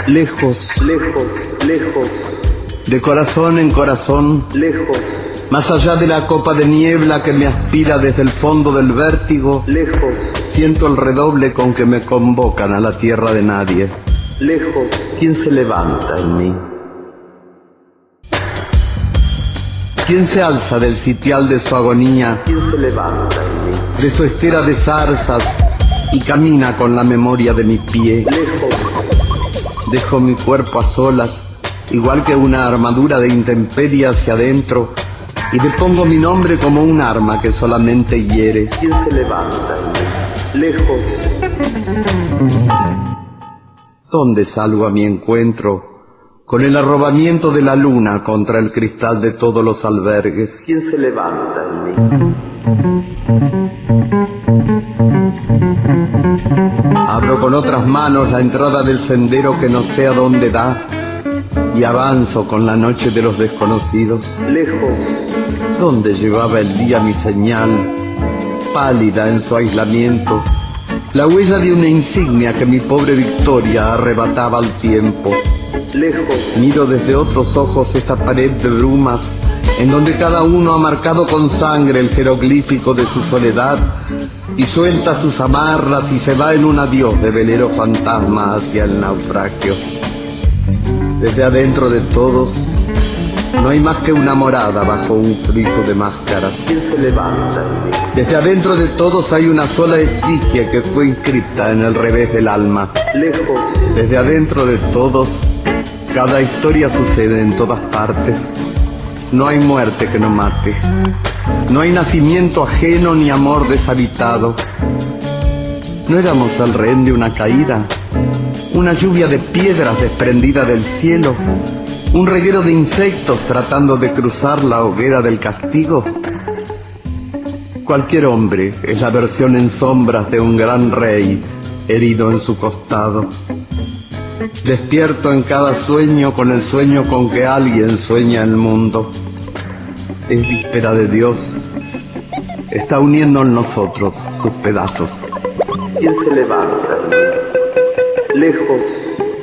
lejos, lejos, lejos, de corazón en corazón, lejos, más allá de la copa de niebla que me aspira desde el fondo del vértigo, lejos, siento el redoble con que me convocan a la tierra de nadie. lejos, ¿Quién se levanta en mí? ¿Quién se alza del sitial de su agonía, ¿quién se levanta en mí? de su estera de zarzas, y camina con la memoria de mi pie? Lejos, Dejo mi cuerpo a solas, igual que una armadura de intemperie hacia adentro, y le pongo mi nombre como un arma que solamente hiere. ¿quién se levanta en mí? Lejos, ¿Dónde salgo a mi encuentro con el arrobamiento de la luna contra el cristal de todos los albergues? ¿quién se levanta en mí? Abro con otras manos la entrada del sendero que no sé a dónde da, y avanzo con la noche de los desconocidos. Lejos, ¿Dónde llevaba el día mi señal, pálida en su aislamiento, la huella de una insignia que mi pobre victoria arrebataba al tiempo? lejos, Miro desde otros ojos esta pared de brumas, en donde cada uno ha marcado con sangre el jeroglífico de su soledad, y suelta sus amarras y se va en un adiós de velero fantasma hacia el naufragio. Desde adentro de todos no hay más que una morada bajo un friso de máscaras. ¿quién se levanta en mí? Desde adentro de todos hay una sola efigie que fue inscripta en el revés del alma. Lejos, Desde adentro de todos, cada historia sucede en todas partes. No hay muerte que no mate. No hay nacimiento ajeno ni amor deshabitado. ¿No éramos el rehén de una caída? ¿Una lluvia de piedras desprendida del cielo? ¿Un reguero de insectos tratando de cruzar la hoguera del castigo? Cualquier hombre es la versión en sombras de un gran rey herido en su costado. Despierto en cada sueño con el sueño con que alguien sueña el mundo. Es víspera de Dios. Está uniendo en nosotros sus pedazos. ¿quién se levanta en mí? Lejos,